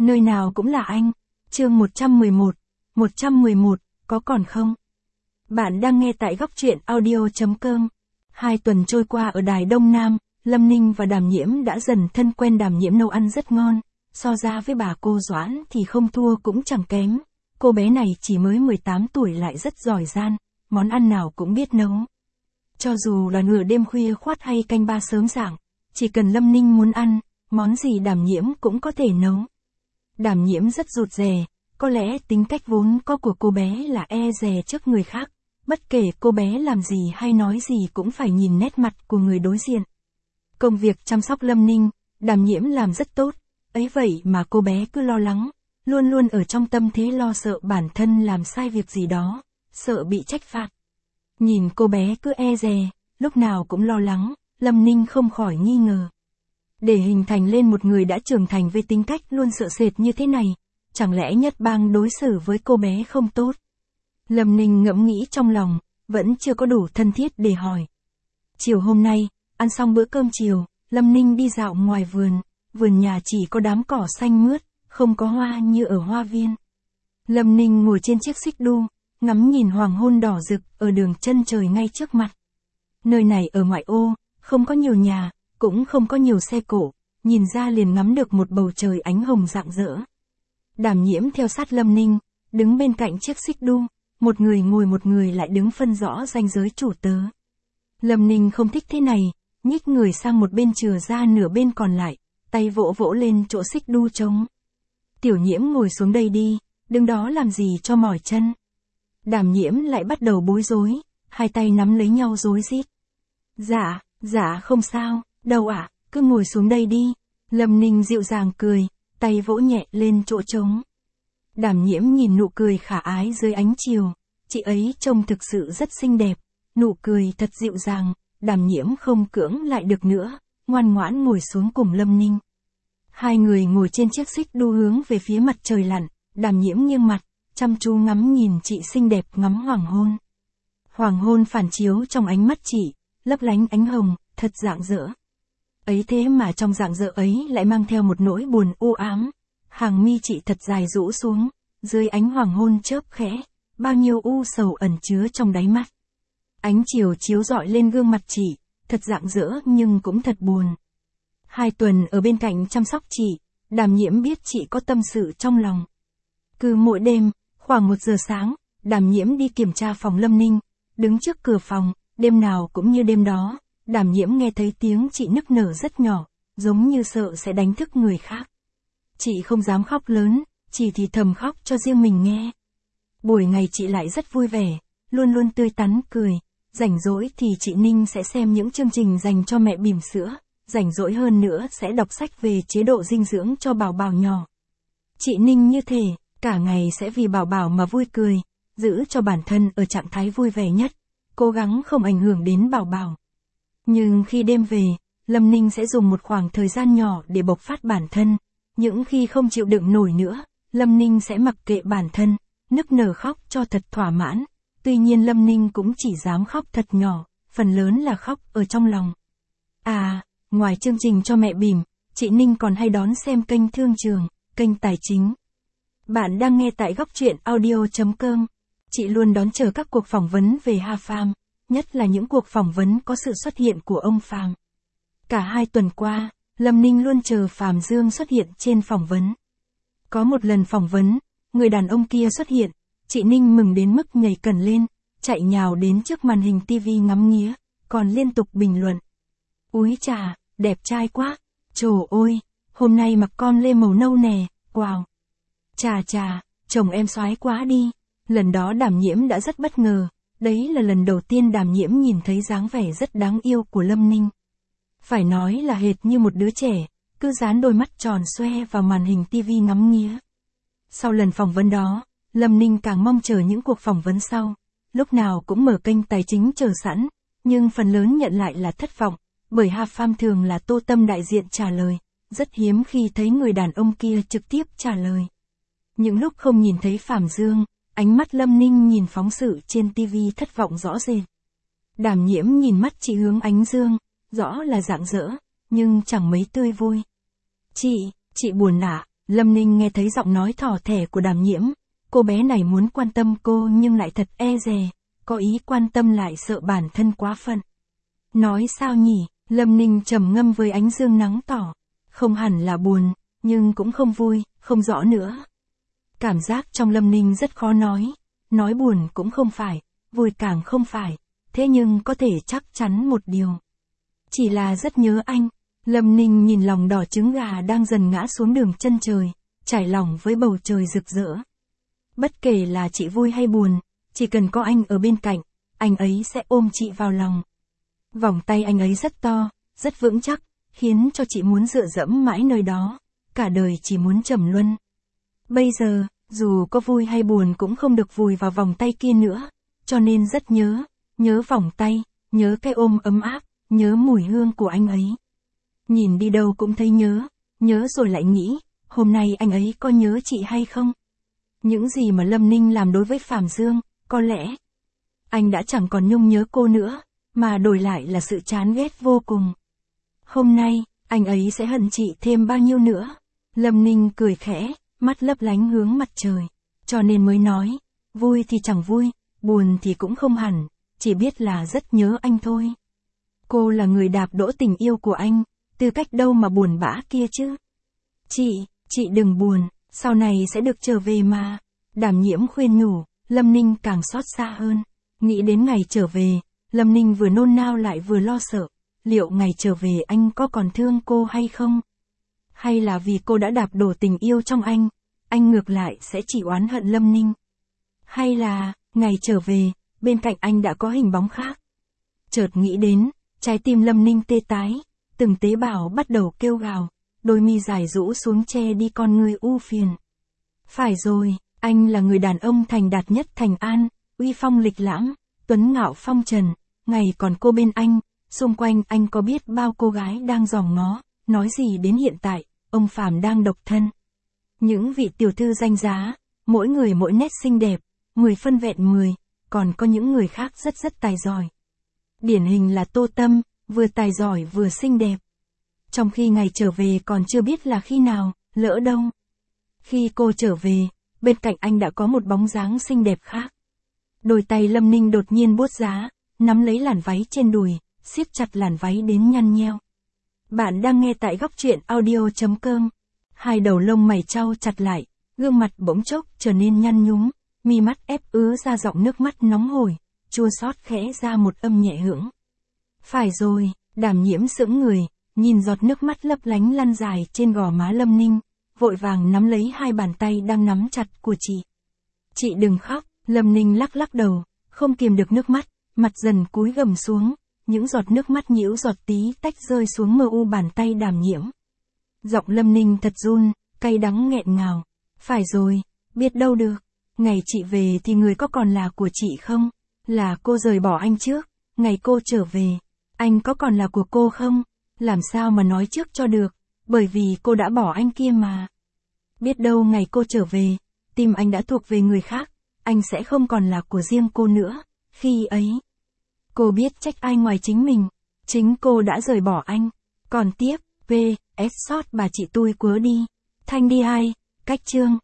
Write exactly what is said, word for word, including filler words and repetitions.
Nơi nào cũng là anh. Chương một trăm mười một. một trăm mười một, có còn không? Bạn đang nghe tại góc truyện audio chấm com. Hai tuần trôi qua ở đài Đông Nam, Lâm Ninh và Đàm Nhiễm đã dần thân quen. Đàm Nhiễm nấu ăn rất ngon, so ra với bà cô Doãn thì không thua cũng chẳng kém. Cô bé này chỉ mới mười tám tuổi lại rất giỏi giang, món ăn nào cũng biết nấu. Cho dù là nửa đêm khuya khoắt hay canh ba sớm rạng, chỉ cần Lâm Ninh muốn ăn, món gì Đàm Nhiễm cũng có thể nấu. Đàm Nhiễm rất rụt rè, có lẽ tính cách vốn có của cô bé là e dè trước người khác, bất kể cô bé làm gì hay nói gì cũng phải nhìn nét mặt của người đối diện. Công việc chăm sóc Lâm Ninh, Đàm Nhiễm làm rất tốt, ấy vậy mà cô bé cứ lo lắng, luôn luôn ở trong tâm thế lo sợ bản thân làm sai việc gì đó, sợ bị trách phạt. Nhìn cô bé cứ e dè, lúc nào cũng lo lắng, Lâm Ninh không khỏi nghi ngờ. Để hình thành lên một người đã trưởng thành với tính cách luôn sợ sệt như thế này, chẳng lẽ Nhất Bang đối xử với cô bé không tốt? Lâm Ninh ngẫm nghĩ trong lòng, vẫn chưa có đủ thân thiết để hỏi. Chiều hôm nay, ăn xong bữa cơm chiều, Lâm Ninh đi dạo ngoài vườn, vườn nhà chỉ có đám cỏ xanh mướt, không có hoa như ở hoa viên. Lâm Ninh ngồi trên chiếc xích đu, ngắm nhìn hoàng hôn đỏ rực ở đường chân trời ngay trước mặt. Nơi này ở ngoại ô, không có nhiều nhà, cũng không có nhiều xe cộ, nhìn ra liền ngắm được một bầu trời ánh hồng rạng rỡ. Đàm Nhiễm theo sát Lâm Ninh, đứng bên cạnh chiếc xích đu, một người ngồi một người lại đứng phân rõ ranh giới chủ tớ. Lâm Ninh không thích thế này, nhích người sang một bên chừa ra nửa bên còn lại, tay vỗ vỗ lên chỗ xích đu trống. Tiểu Nhiễm ngồi xuống đây đi, đứng đó làm gì cho mỏi chân. Đàm Nhiễm lại bắt đầu bối rối, hai tay nắm lấy nhau rối rít. Dạ, dạ không sao, đâu ạ, à, cứ ngồi xuống đây đi. Lâm Ninh dịu dàng cười, tay vỗ nhẹ lên chỗ trống. Đàm Nhiễm nhìn nụ cười khả ái dưới ánh chiều, chị ấy trông thực sự rất xinh đẹp, nụ cười thật dịu dàng, Đàm Nhiễm không cưỡng lại được nữa, ngoan ngoãn ngồi xuống cùng Lâm Ninh. Hai người ngồi trên chiếc xích đu hướng về phía mặt trời lặn, Đàm Nhiễm nghiêng mặt, chăm chú ngắm nhìn chị xinh đẹp ngắm hoàng hôn. Hoàng hôn phản chiếu trong ánh mắt chị, lấp lánh ánh hồng, thật rạng rỡ. Ấy thế mà trong rạng rỡ ấy lại mang theo một nỗi buồn u ám. Hàng mi chị thật dài rũ xuống, dưới ánh hoàng hôn chớp khẽ, bao nhiêu u sầu ẩn chứa trong đáy mắt. Ánh chiều chiếu rọi lên gương mặt chị, thật rạng rỡ nhưng cũng thật buồn. Hai tuần ở bên cạnh chăm sóc chị, Đàm Nhiễm biết chị có tâm sự trong lòng. Cứ mỗi đêm, khoảng một giờ sáng, Đàm Nhiễm đi kiểm tra phòng Lâm Ninh, đứng trước cửa phòng, đêm nào cũng như đêm đó, Đàm Nhiễm nghe thấy tiếng chị nức nở rất nhỏ, giống như sợ sẽ đánh thức người khác. Chị không dám khóc lớn, chỉ thì thầm khóc cho riêng mình nghe. Buổi ngày chị lại rất vui vẻ, luôn luôn tươi tắn cười, rảnh rỗi thì chị Ninh sẽ xem những chương trình dành cho mẹ bỉm sữa, rảnh rỗi hơn nữa sẽ đọc sách về chế độ dinh dưỡng cho bảo bảo nhỏ. Chị Ninh như thế, cả ngày sẽ vì bảo bảo mà vui cười, giữ cho bản thân ở trạng thái vui vẻ nhất, cố gắng không ảnh hưởng đến bảo bảo. Nhưng khi đêm về, Lâm Ninh sẽ dùng một khoảng thời gian nhỏ để bộc phát bản thân. Những khi không chịu đựng nổi nữa, Lâm Ninh sẽ mặc kệ bản thân, nức nở khóc cho thật thỏa mãn. Tuy nhiên Lâm Ninh cũng chỉ dám khóc thật nhỏ, phần lớn là khóc ở trong lòng. À, ngoài chương trình cho mẹ bỉm, chị Ninh còn hay đón xem kênh Thương Trường, kênh Tài Chính. Bạn đang nghe tại góc truyện audio chấm com. Chị luôn đón chờ các cuộc phỏng vấn về Hà Phàm, nhất là những cuộc phỏng vấn có sự xuất hiện của ông Phàm. Cả hai tuần qua, Lâm Ninh luôn chờ Phạm Dương xuất hiện trên phỏng vấn. Có một lần phỏng vấn, người đàn ông kia xuất hiện, chị Ninh mừng đến mức nhảy cẩn lên, chạy nhào đến trước màn hình tivi ngắm nghía, còn liên tục bình luận. Úi chà, đẹp trai quá, trồ ôi, hôm nay mặc con lê màu nâu nè, wow. Chà chà, chồng em soái quá đi. Lần đó Đàm Nhiễm đã rất bất ngờ, đấy là lần đầu tiên Đàm Nhiễm nhìn thấy dáng vẻ rất đáng yêu của Lâm Ninh. Phải nói là hệt như một đứa trẻ, cứ dán đôi mắt tròn xoe vào màn hình tivi ngắm nghía. Sau lần phỏng vấn đó, Lâm Ninh càng mong chờ những cuộc phỏng vấn sau, lúc nào cũng mở kênh Tài Chính chờ sẵn, nhưng phần lớn nhận lại là thất vọng, bởi Hà Phàm thường là Tô Tâm đại diện trả lời, rất hiếm khi thấy người đàn ông kia trực tiếp trả lời. Những lúc không nhìn thấy Phạm Dương, ánh mắt Lâm Ninh nhìn phóng sự trên tivi thất vọng rõ rệt. Đàm Nhiễm nhìn mắt chị hướng ánh dương, rõ là rạng rỡ, nhưng chẳng mấy tươi vui. Chị, chị buồn ạ, Lâm Ninh nghe thấy giọng nói thỏ thẻ của Đàm Nhiễm, cô bé này muốn quan tâm cô nhưng lại thật e dè, có ý quan tâm lại sợ bản thân quá phận. Nói sao nhỉ? Lâm Ninh trầm ngâm với ánh dương nắng tỏ, không hẳn là buồn, nhưng cũng không vui, không rõ nữa. Cảm giác trong Lâm Ninh rất khó nói, nói buồn cũng không phải, vui càng không phải, thế nhưng có thể chắc chắn một điều. Chỉ là rất nhớ anh. Lâm Ninh nhìn lòng đỏ trứng gà đang dần ngã xuống đường chân trời, trải lòng với bầu trời rực rỡ. Bất kể là chị vui hay buồn, chỉ cần có anh ở bên cạnh, anh ấy sẽ ôm chị vào lòng. Vòng tay anh ấy rất to, rất vững chắc, khiến cho chị muốn dựa dẫm mãi nơi đó, cả đời chỉ muốn trầm luân. Bây giờ, dù có vui hay buồn cũng không được vùi vào vòng tay kia nữa, cho nên rất nhớ, nhớ vòng tay, nhớ cái ôm ấm áp, nhớ mùi hương của anh ấy. Nhìn đi đâu cũng thấy nhớ, nhớ rồi lại nghĩ, hôm nay anh ấy có nhớ chị hay không? Những gì mà Lâm Ninh làm đối với Phạm Dương, có lẽ anh đã chẳng còn nhung nhớ cô nữa, mà đổi lại là sự chán ghét vô cùng. Hôm nay, anh ấy sẽ hận chị thêm bao nhiêu nữa? Lâm Ninh cười khẽ, mắt lấp lánh hướng mặt trời, cho nên mới nói, vui thì chẳng vui, buồn thì cũng không hẳn, chỉ biết là rất nhớ anh thôi. Cô là người đạp đỗ tình yêu của anh, tư cách đâu mà buồn bã kia chứ. Chị, chị đừng buồn, sau này sẽ được trở về mà. Đàm Nhiễm khuyên nhủ, Lâm Ninh càng xót xa hơn. Nghĩ đến ngày trở về, Lâm Ninh vừa nôn nao lại vừa lo sợ. Liệu ngày trở về anh có còn thương cô hay không? Hay là vì cô đã đạp đổ tình yêu trong anh, anh ngược lại sẽ chỉ oán hận Lâm Ninh? Hay là, ngày trở về, bên cạnh anh đã có hình bóng khác? Chợt nghĩ đến, trái tim Lâm Ninh tê tái, từng tế bào bắt đầu kêu gào, đôi mi dài rũ xuống che đi con người u phiền. Phải rồi, anh là người đàn ông thành đạt nhất thành An, uy phong lịch lãm, tuấn ngạo phong trần, ngày còn cô bên anh, xung quanh anh có biết bao cô gái đang dòm ngó, nói gì đến hiện tại, ông Phạm đang độc thân. Những vị tiểu thư danh giá, mỗi người mỗi nét xinh đẹp, mười phân vẹn mười, còn có những người khác rất rất tài giỏi. Điển hình là Tô Tâm, vừa tài giỏi vừa xinh đẹp. Trong khi ngày trở về còn chưa biết là khi nào, lỡ đâu. Khi cô trở về, bên cạnh anh đã có một bóng dáng xinh đẹp khác. Đôi tay Lâm Ninh đột nhiên buốt giá, nắm lấy làn váy trên đùi, siết chặt làn váy đến nhăn nheo. Bạn đang nghe tại góc truyện audio chấm com. Hai đầu lông mày trao chặt lại, gương mặt bỗng chốc trở nên nhăn nhúm, mi mắt ép ứa ra giọng nước mắt nóng hổi, chua xót khẽ ra một âm nhẹ hưởng. Phải rồi, Đàm Nhiễm sững người, nhìn giọt nước mắt lấp lánh lăn dài trên gò má Lâm Ninh, vội vàng nắm lấy hai bàn tay đang nắm chặt của chị. Chị đừng khóc, Lâm Ninh lắc lắc đầu, không kiềm được nước mắt, mặt dần cúi gầm xuống, những giọt nước mắt nhiễu giọt tí tách rơi xuống mờ u bàn tay Đàm Nhiễm. Giọng Lâm Ninh thật run, cay đắng nghẹn ngào. Phải rồi, biết đâu được, ngày chị về thì người có còn là của chị không? Là cô rời bỏ anh trước, ngày cô trở về, anh có còn là của cô không? Làm sao mà nói trước cho được, bởi vì cô đã bỏ anh kia mà. Biết đâu ngày cô trở về, tim anh đã thuộc về người khác, anh sẽ không còn là của riêng cô nữa, khi ấy. Cô biết trách ai ngoài chính mình, chính cô đã rời bỏ anh. Còn tiếp, P S sót bà chị tui cứa đi. Thanh đi hai, cách chương.